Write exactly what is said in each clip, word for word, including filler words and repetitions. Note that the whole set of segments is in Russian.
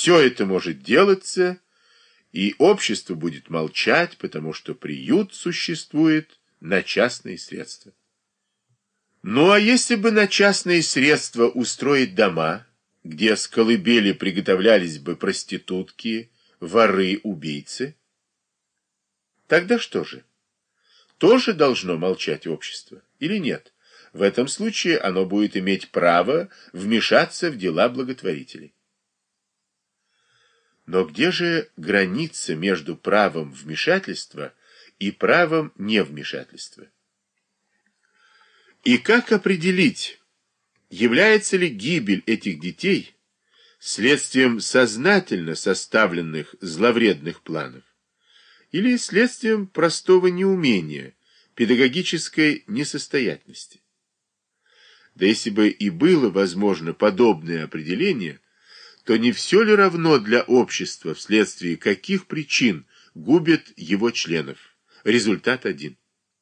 все это может делаться, и общество будет молчать, потому что приют существует на частные средства. Ну а если бы на частные средства устроить дома, где с колыбели приготовлялись бы проститутки, воры, убийцы, тогда что же? Тоже должно молчать общество или нет? В этом случае оно будет иметь право вмешаться в дела благотворителей. Но где же граница между правом вмешательства и правом невмешательства? И как определить, является ли гибель этих детей следствием сознательно составленных зловредных планов или следствием простого неумения, педагогической несостоятельности? Да если бы и было возможно подобное определение, то не все ли равно для общества, вследствие каких причин губят его членов? Результат один.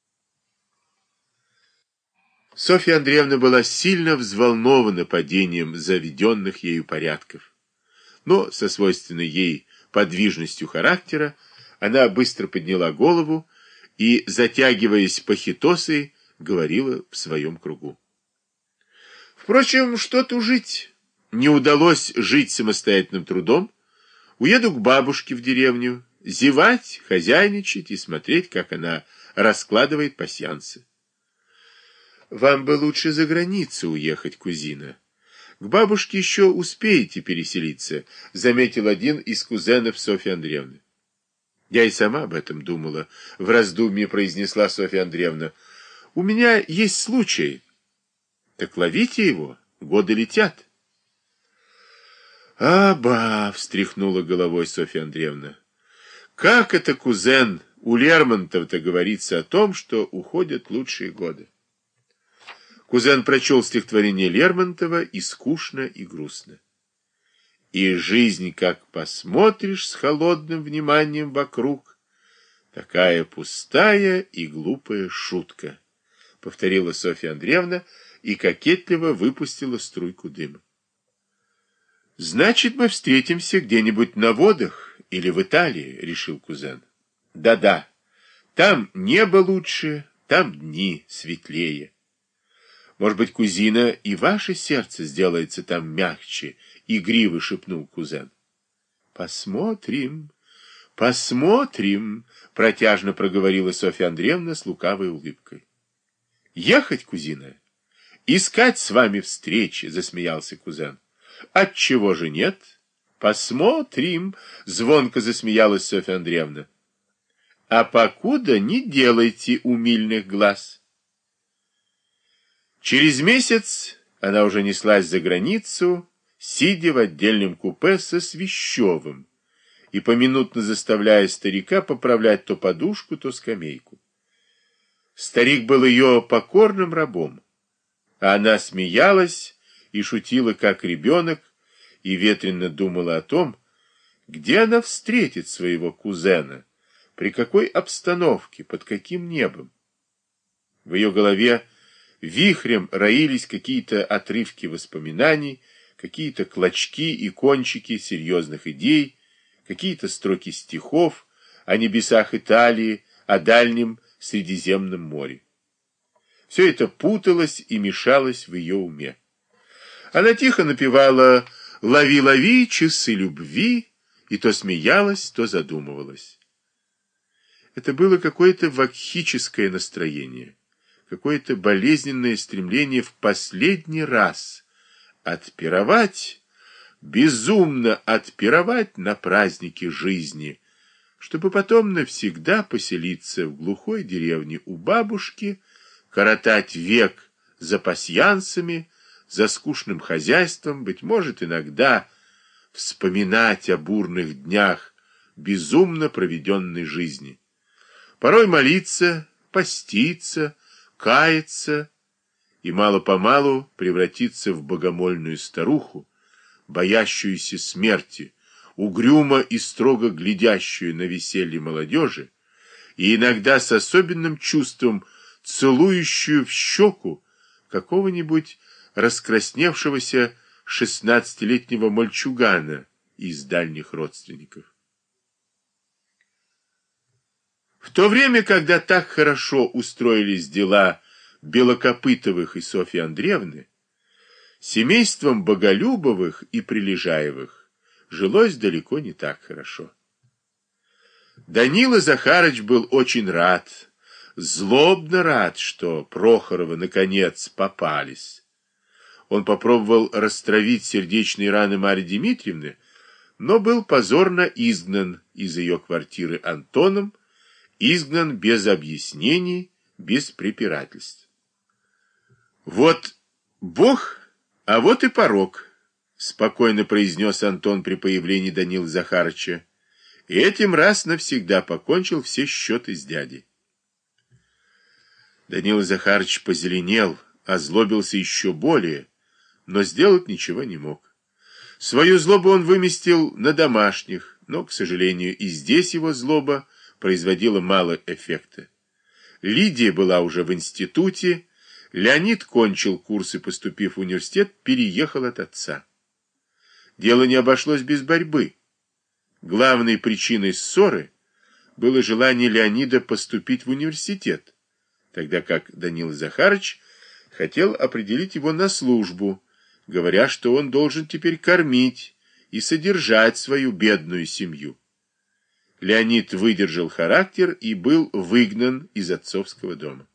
Софья Андреевна была сильно взволнована падением заведенных ею порядков, но со свойственной ей подвижностью характера она быстро подняла голову и, затягиваясь пахитосой, говорила в своем кругу. Впрочем, что тужить? Не удалось жить самостоятельным трудом. Уеду к бабушке в деревню, зевать, хозяйничать и смотреть, как она раскладывает пасьянсы. Вам бы лучше за границу уехать, кузина. К бабушке еще успеете переселиться, заметил один из кузенов Софьи Андреевны. Я и сама об этом думала, в раздумье произнесла Софья Андреевна. У меня есть случай. Так ловите его, годы летят. «Аба!» — встряхнула головой Софья Андреевна. «Как это, кузен, у Лермонтова-то говорится о том, что уходят лучшие годы?» Кузен прочел стихотворение Лермонтова и скучно, и грустно. «И жизнь, как посмотришь с холодным вниманием вокруг, такая пустая и глупая шутка», — повторила Софья Андреевна и кокетливо выпустила струйку дыма. «Значит, мы встретимся где-нибудь на водах или в Италии», — решил кузен. «Да-да, там небо лучше, там дни светлее. Может быть, кузина, и ваше сердце сделается там мягче», — игриво шепнул кузен. «Посмотрим, посмотрим», — протяжно проговорила Софья Андреевна с лукавой улыбкой. «Ехать, кузина? Искать с вами встречи», — засмеялся кузен. «Отчего же нет? Посмотрим», — звонко засмеялась Софья Андреевна. «А покуда не делайте умильных глаз». Через месяц она уже неслась за границу, сидя в отдельном купе со Свящевым и поминутно заставляя старика поправлять то подушку, то скамейку. Старик был ее покорным рабом, а она смеялась и шутила, как ребенок, и ветренно думала о том, где она встретит своего кузена, при какой обстановке, под каким небом. В ее голове вихрем роились какие-то отрывки воспоминаний, какие-то клочки и кончики серьезных идей, какие-то строки стихов о небесах Италии, о дальнем Средиземном море. Все это путалось и мешалось в ее уме. Она тихо напевала «Лови, лови, часы любви», и то смеялась, то задумывалась. Это было какое-то вакхическое настроение, какое-то болезненное стремление в последний раз отпировать, безумно отпировать на празднике жизни, чтобы потом навсегда поселиться в глухой деревне у бабушки, коротать век за пасьянсами, за скучным хозяйством, быть может, иногда вспоминать о бурных днях безумно проведенной жизни, порой молиться, поститься, каяться и мало-помалу превратиться в богомольную старуху, боящуюся смерти, угрюмо и строго глядящую на веселье молодежи и иногда с особенным чувством целующую в щеку какого-нибудь раскрасневшегося шестнадцатилетнего мальчугана из дальних родственников. В то время, когда так хорошо устроились дела Белокопытовых и Софьи Андреевны, семейством Боголюбовых и Прилежаевых жилось далеко не так хорошо. Данила Захарыч был очень рад, злобно рад, что Прохоровы наконец попались. Он попробовал растравить сердечные раны Марьи Дмитриевны, но был позорно изгнан из ее квартиры Антоном, изгнан без объяснений, без препирательств. Вот Бог, а вот и порок, спокойно произнес Антон при появлении Данилы Захарыча, и этим раз навсегда покончил все счеты с дядей. Данила Захарыч позеленел, озлобился еще более, но сделать ничего не мог. Свою злобу он выместил на домашних, но, к сожалению, и здесь его злоба производила мало эффекта. Лидия была уже в институте, Леонид кончил курс и, поступив в университет, переехал от отца. Дело не обошлось без борьбы. Главной причиной ссоры было желание Леонида поступить в университет, тогда как Данила Захарыч хотел определить его на службу, говоря, что он должен теперь кормить и содержать свою бедную семью. Леонид выдержал характер и был выгнан из отцовского дома.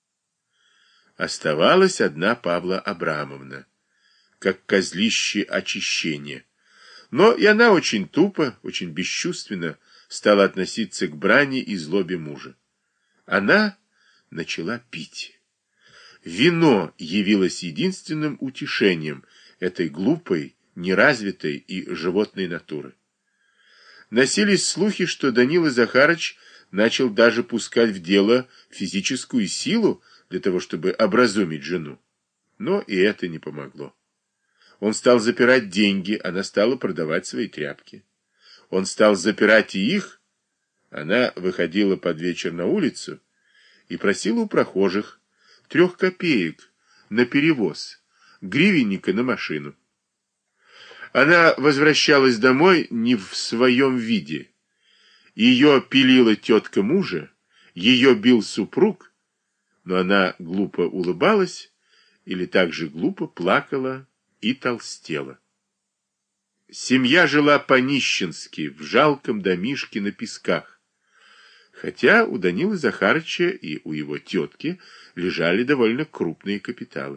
Оставалась одна Павла Абрамовна, как козлище очищения. Но и она очень тупо, очень бесчувственно стала относиться к брани и злобе мужа. Она начала пить. Вино явилось единственным утешением этой глупой, неразвитой и животной натуры. Носились слухи, что Данила Захарыч начал даже пускать в дело физическую силу для того, чтобы образумить жену. Но и это не помогло. Он стал запирать деньги, она стала продавать свои тряпки. Он стал запирать и их, она выходила под вечер на улицу и просила у прохожих трех копеек на перевоз, гривенника на машину. Она возвращалась домой не в своем виде. Ее пилила тетка мужа, ее бил супруг, но она глупо улыбалась или также глупо плакала и толстела. Семья жила по-нищенски, в жалком домишке на Песках, хотя у Данилы Захарыча и у его тетки лежали довольно крупные капиталы.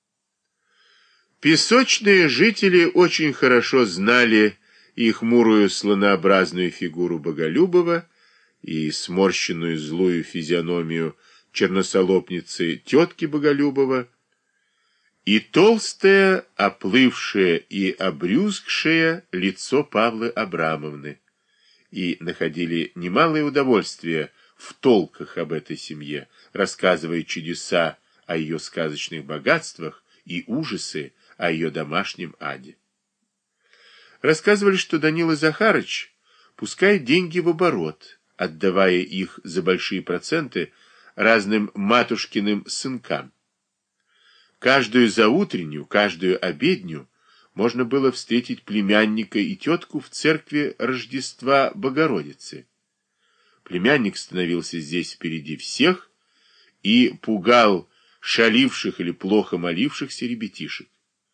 Песочные жители очень хорошо знали и хмурую слонообразную фигуру Боголюбова, и сморщенную злую физиономию черносолопницы тетки Боголюбова, и толстое, оплывшее и обрюзгшее лицо Павлы Абрамовны, и находили немалое удовольствие в толках об этой семье, рассказывая чудеса о ее сказочных богатствах и ужасы о ее домашнем аде. Рассказывали, что Данила Захарыч пускает деньги в оборот, отдавая их за большие проценты разным матушкиным сынкам. Каждую заутреннюю, каждую обедню можно было встретить племянника и тетку в церкви Рождества Богородицы. Племянник становился здесь впереди всех и пугал шаливших или плохо молившихся ребятишек.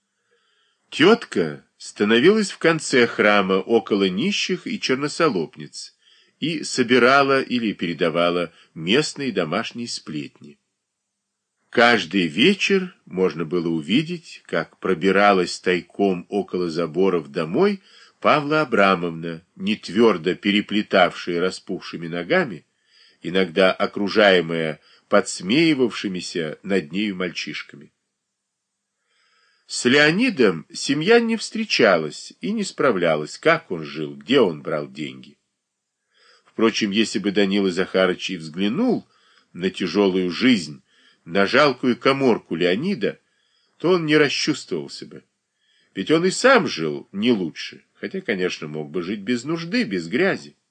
Тетка становилась в конце храма около нищих и черносолопниц и собирала или передавала местные домашние сплетни. Каждый вечер можно было увидеть, как пробиралась тайком около заборов домой Павла Абрамовна, не твердо переплетавшая распухшими ногами, иногда окружаемая подсмеивавшимися над нею мальчишками. С Леонидом семья не встречалась и не справлялась, как он жил, где он брал деньги. Впрочем, если бы Данила Захарыч и взглянул на тяжелую жизнь, на жалкую каморку Леонида, то он не расчувствовался бы. Ведь он и сам жил не лучше, хотя, конечно, мог бы жить без нужды, без грязи.